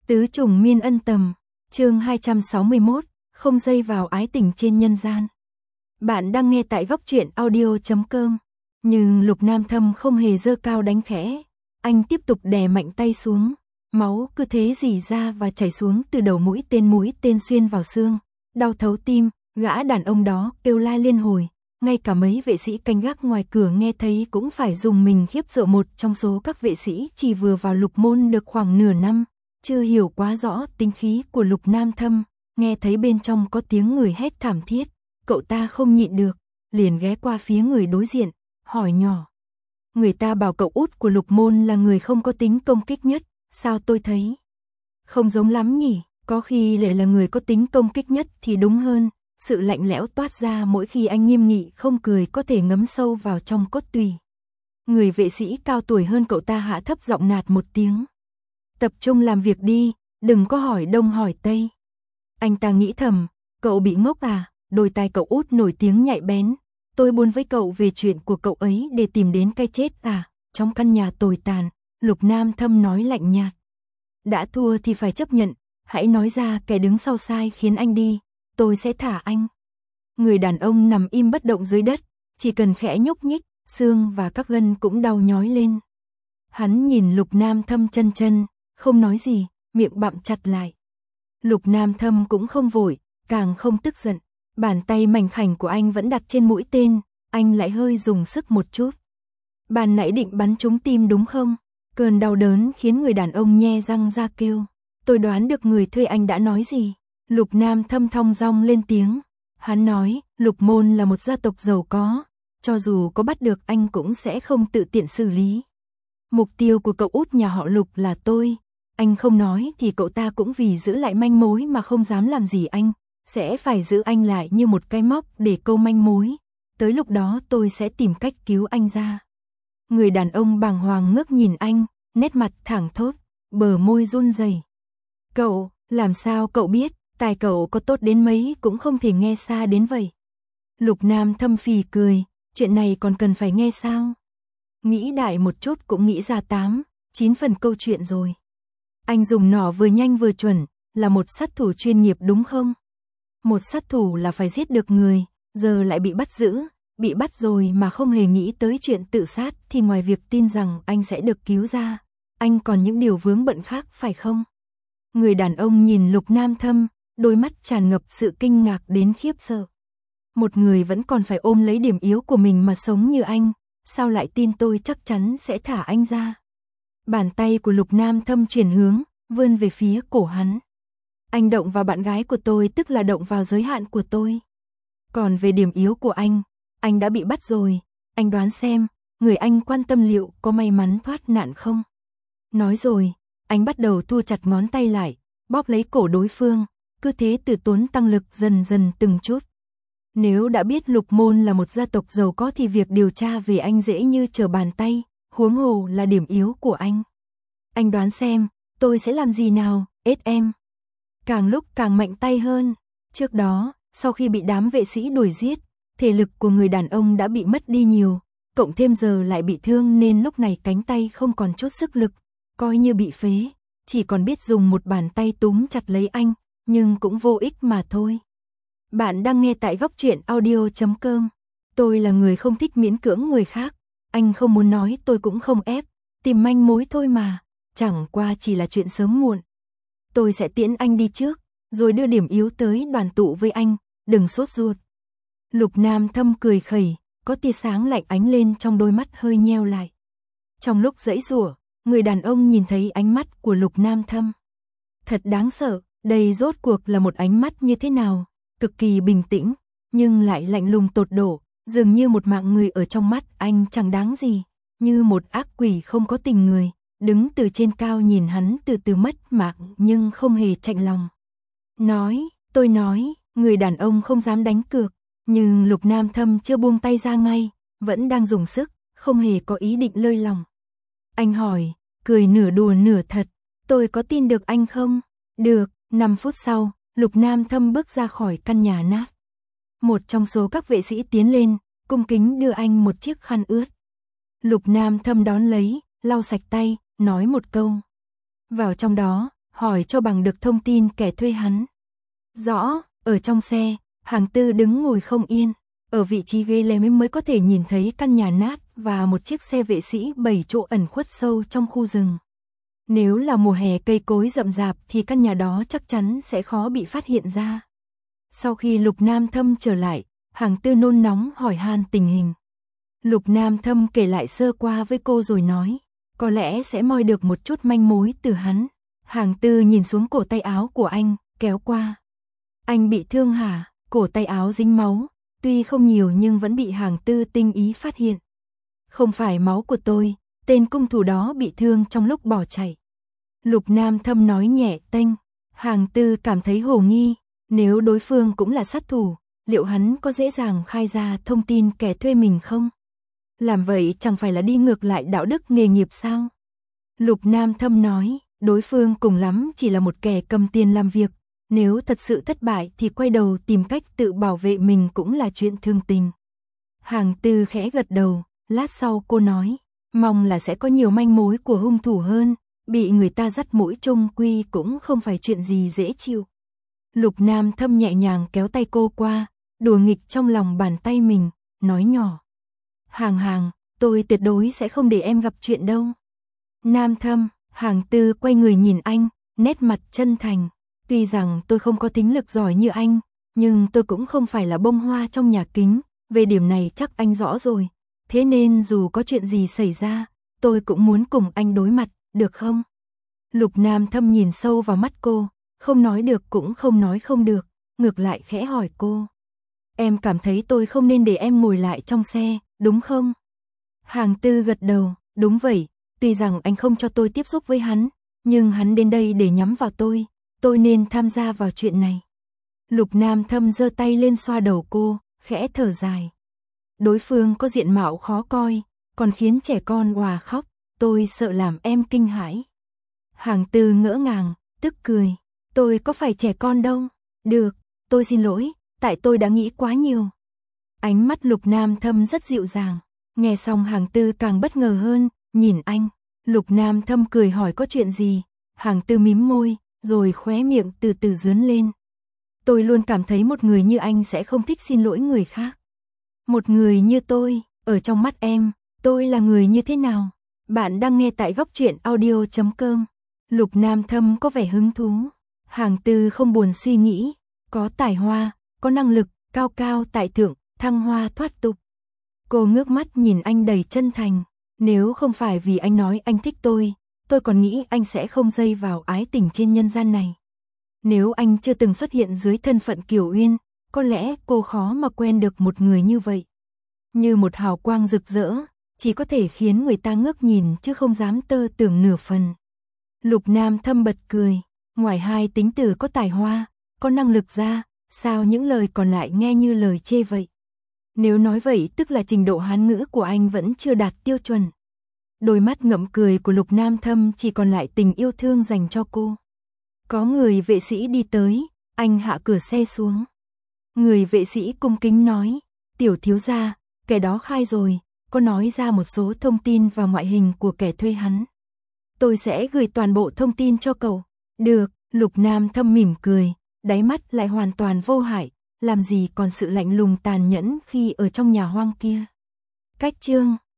Tứ trùng miên ân tầm, chương 261, không dây vào ái tình trên nhân gian. Bạn đang nghe tại góc truyện audio.com, nhưng Lục Nam Thâm không hề giơ cao đánh khẽ, anh tiếp tục đè mạnh tay xuống, máu cứ thế rỉ ra và chảy xuống từ đầu mũi tên xuyên vào xương, đau thấu tim, gã đàn ông đó kêu la liên hồi, ngay cả mấy vệ sĩ canh gác ngoài cửa nghe thấy cũng phải dùng mình khiếp sợ. Một trong số các vệ sĩ chỉ vừa vào Lục Môn được khoảng nửa năm, chưa hiểu quá rõ tính khí của Lục Nam Thâm, nghe thấy bên trong có tiếng người hét thảm thiết, cậu ta không nhịn được, liền ghé qua phía người đối diện, hỏi nhỏ. Người ta bảo cậu út của Lục Môn là người không có tính công kích nhất, sao tôi thấy không giống lắm nhỉ, có khi lại là người có tính công kích nhất thì đúng hơn. Sự lạnh lẽo toát ra mỗi khi anh nghiêm nghị không cười có thể ngấm sâu vào trong cốt tủy. Người vệ sĩ cao tuổi hơn cậu ta hạ thấp giọng nạt một tiếng. Tập trung làm việc đi, đừng có hỏi đông hỏi tây. Anh ta nghĩ thầm, cậu bị ngốc à, đôi tai cậu út nổi tiếng nhạy bén. Tôi buôn với cậu về chuyện của cậu ấy để tìm đến cái chết à, trong căn nhà tồi tàn, Lục Nam Thâm nói lạnh nhạt. Đã thua thì phải chấp nhận, hãy nói ra kẻ đứng sau sai khiến anh đi. Tôi sẽ thả anh. Người đàn ông nằm im bất động dưới đất, chỉ cần khẽ nhúc nhích, xương và các gân cũng đau nhói lên. Hắn nhìn Lục Nam Thâm chân, không nói gì, miệng bặm chặt lại. Lục Nam Thâm cũng không vội, càng không tức giận, bàn tay mảnh khảnh của anh vẫn đặt trên mũi tên, anh lại hơi dùng sức một chút. Ban nãy định bắn trúng tim đúng không? Cơn đau đớn khiến người đàn ông nhe răng ra kêu. Tôi đoán được người thuê anh đã nói gì. Lục Nam Thâm thong dong lên tiếng. Hắn nói, Lục Môn là một gia tộc giàu có, cho dù có bắt được anh cũng sẽ không tự tiện xử lý. Mục tiêu của cậu út nhà họ Lục là tôi. Anh không nói thì cậu ta cũng vì giữ lại manh mối mà không dám làm gì anh, sẽ phải giữ anh lại như một cái móc để câu manh mối. Tới lúc đó tôi sẽ tìm cách cứu anh ra. Người đàn ông bàng hoàng ngước nhìn anh, nét mặt thẳng thốt, bờ môi run rẩy. Cậu, làm sao cậu biết? Tài cậu có tốt đến mấy cũng không thể nghe xa đến vậy. Lục Nam Thâm phì cười, chuyện này còn cần phải nghe sao? Nghĩ đại một chút cũng nghĩ ra 8-9 phần câu chuyện rồi. Anh dùng nỏ vừa nhanh vừa chuẩn, là một sát thủ chuyên nghiệp đúng không? Một sát thủ là phải giết được người, giờ lại bị bắt giữ, bị bắt rồi mà không hề nghĩ tới chuyện tự sát thì ngoài việc tin rằng anh sẽ được cứu ra, anh còn những điều vướng bận khác phải không? Người đàn ông nhìn Lục Nam Thâm, đôi mắt tràn ngập sự kinh ngạc đến khiếp sợ. Một người vẫn còn phải ôm lấy điểm yếu của mình mà sống như anh, sao lại tin tôi chắc chắn sẽ thả anh ra? Bàn tay của Lục Nam Thâm chuyển hướng, vươn về phía cổ hắn. Anh động vào bạn gái của tôi tức là động vào giới hạn của tôi. Còn về điểm yếu của anh đã bị bắt rồi, anh đoán xem, người anh quan tâm liệu có may mắn thoát nạn không? Nói rồi, anh bắt đầu thu chặt ngón tay lại, bóp lấy cổ đối phương, cứ thế từ tốn tăng lực dần dần từng chút. Nếu đã biết Lục Môn là một gia tộc giàu có thì việc điều tra về anh dễ như trở bàn tay, huống hồ là điểm yếu của anh. Anh đoán xem, tôi sẽ làm gì nào, SM? Càng lúc càng mạnh tay hơn. Trước đó, sau khi bị đám vệ sĩ đuổi giết, thể lực của người đàn ông đã bị mất đi nhiều, cộng thêm giờ lại bị thương nên lúc này cánh tay không còn chút sức lực, coi như bị phế, chỉ còn biết dùng một bàn tay túm chặt lấy anh, nhưng cũng vô ích mà thôi. Bạn đang nghe tại góc truyện audio.com. Tôi là người không thích miễn cưỡng người khác, anh không muốn nói tôi cũng không ép, tìm manh mối thôi mà, chẳng qua chỉ là chuyện sớm muộn. Tôi sẽ tiễn anh đi trước, rồi đưa điểm yếu tới đoàn tụ với anh, đừng sốt ruột. Lục Nam Thâm cười khẩy, có tia sáng lạnh ánh lên trong đôi mắt hơi nheo lại. Trong lúc giãy giụa, người đàn ông nhìn thấy ánh mắt của Lục Nam Thâm. Thật đáng sợ, đây rốt cuộc là một ánh mắt như thế nào, cực kỳ bình tĩnh, nhưng lại lạnh lùng tột độ, dường như một mạng người ở trong mắt anh chẳng đáng gì, như một ác quỷ không có tình người, đứng từ trên cao nhìn hắn từ từ mất mạng nhưng không hề chạnh lòng. Tôi nói, người đàn ông không dám đánh cược, nhưng Lục Nam Thâm chưa buông tay ra ngay, vẫn đang dùng sức, không hề có ý định lơi lòng. Anh hỏi, cười nửa đùa nửa thật, tôi có tin được anh không? Được, 5 phút sau, Lục Nam Thâm bước ra khỏi căn nhà nát. Một trong số các vệ sĩ tiến lên, cung kính đưa anh một chiếc khăn ướt. Lục Nam Thâm đón lấy, lau sạch tay, nói một câu. Vào trong đó, hỏi cho bằng được thông tin kẻ thuê hắn. Rõ, ở trong xe, Hàng Tư đứng ngồi không yên, ở vị trí ghế lề mới có thể nhìn thấy căn nhà nát và một chiếc xe vệ sĩ 7 chỗ ẩn khuất sâu trong khu rừng. Nếu là mùa hè cây cối rậm rạp thì căn nhà đó chắc chắn sẽ khó bị phát hiện ra. Sau khi Lục Nam Thâm trở lại, Hàng Tư nôn nóng hỏi han tình hình. Lục Nam Thâm kể lại sơ qua với cô rồi nói, có lẽ sẽ moi được một chút manh mối từ hắn. Hàng Tư nhìn xuống cổ tay áo của anh, kéo qua. Anh bị thương hả? Cổ tay áo dính máu, tuy không nhiều nhưng vẫn bị Hàng Tư tinh ý phát hiện. Không phải máu của tôi, tên cung thủ đó bị thương trong lúc bỏ chạy. Lục Nam Thâm nói nhẹ tênh. Hàng Tư cảm thấy hồ nghi, nếu đối phương cũng là sát thủ, liệu hắn có dễ dàng khai ra thông tin kẻ thuê mình không? Làm vậy chẳng phải là đi ngược lại đạo đức nghề nghiệp sao? Lục Nam Thâm nói, đối phương cùng lắm chỉ là một kẻ cầm tiền làm việc, nếu thật sự thất bại thì quay đầu tìm cách tự bảo vệ mình cũng là chuyện thương tình. Hàng Tư khẽ gật đầu, lát sau cô nói, mong là sẽ có nhiều manh mối của hung thủ hơn, bị người ta dắt mũi chung quy cũng không phải chuyện gì dễ chịu. Lục Nam Thâm nhẹ nhàng kéo tay cô qua, đùa nghịch trong lòng bàn tay mình, nói nhỏ. Hàng, tôi tuyệt đối sẽ không để em gặp chuyện đâu. Nam Thâm, Hàng Tư quay người nhìn anh, nét mặt chân thành. Tuy rằng tôi không có thính lực giỏi như anh, nhưng tôi cũng không phải là bông hoa trong nhà kính, về điểm này chắc anh rõ rồi. Thế nên dù có chuyện gì xảy ra, tôi cũng muốn cùng anh đối mặt, được không? Lục Nam Thâm nhìn sâu vào mắt cô, không nói được cũng không nói không được, ngược lại khẽ hỏi cô. Em cảm thấy tôi không nên để em ngồi lại trong xe, đúng không? Hàng Tư gật đầu, đúng vậy, tuy rằng anh không cho tôi tiếp xúc với hắn, nhưng hắn đến đây để nhắm vào tôi nên tham gia vào chuyện này. Lục Nam Thâm giơ tay lên xoa đầu cô, khẽ thở dài. Đối phương có diện mạo khó coi, còn khiến trẻ con òa khóc, tôi sợ làm em kinh hãi. Hàng Tư ngỡ ngàng, tức cười, tôi có phải trẻ con đâu. Được, tôi xin lỗi, tại tôi đã nghĩ quá nhiều. Ánh mắt Lục Nam Thâm rất dịu dàng, nghe xong Hàng Tư càng bất ngờ hơn, nhìn anh. Lục Nam Thâm cười hỏi có chuyện gì, Hàng Tư mím môi, rồi khóe miệng từ từ dướn lên. Tôi luôn cảm thấy một người như anh sẽ không thích xin lỗi người khác. Một người như tôi, ở trong mắt em, tôi là người như thế nào? Bạn đang nghe tại góc truyện audio.com. Lục Nam Thâm có vẻ hứng thú. Hàng Tư không buồn suy nghĩ, có tài hoa, có năng lực, cao cao tại thượng, thăng hoa thoát tục. Cô ngước mắt nhìn anh đầy chân thành. Nếu không phải vì anh nói anh thích tôi còn nghĩ anh sẽ không dây vào ái tình trên nhân gian này. Nếu anh chưa từng xuất hiện dưới thân phận Kiều Uyên, có lẽ cô khó mà quen được một người như vậy. Như một hào quang rực rỡ, chỉ có thể khiến người ta ngước nhìn chứ không dám tơ tưởng nửa phần. Lục Nam Thâm bật cười, ngoài hai tính từ có tài hoa, có năng lực ra, sao những lời còn lại nghe như lời chê vậy? Nếu nói vậy tức là trình độ Hán ngữ của anh vẫn chưa đạt tiêu chuẩn. Đôi mắt ngậm cười của Lục Nam Thâm chỉ còn lại tình yêu thương dành cho cô. Có người vệ sĩ đi tới, anh hạ cửa xe xuống. Người vệ sĩ cung kính nói, tiểu thiếu gia, kẻ đó khai rồi, có nói ra một số thông tin và ngoại hình của kẻ thuê hắn. Tôi sẽ gửi toàn bộ thông tin cho cậu. Được, Lục Nam Thâm mỉm cười, đáy mắt lại hoàn toàn vô hại, làm gì còn sự lạnh lùng tàn nhẫn khi ở trong nhà hoang kia. Cách chương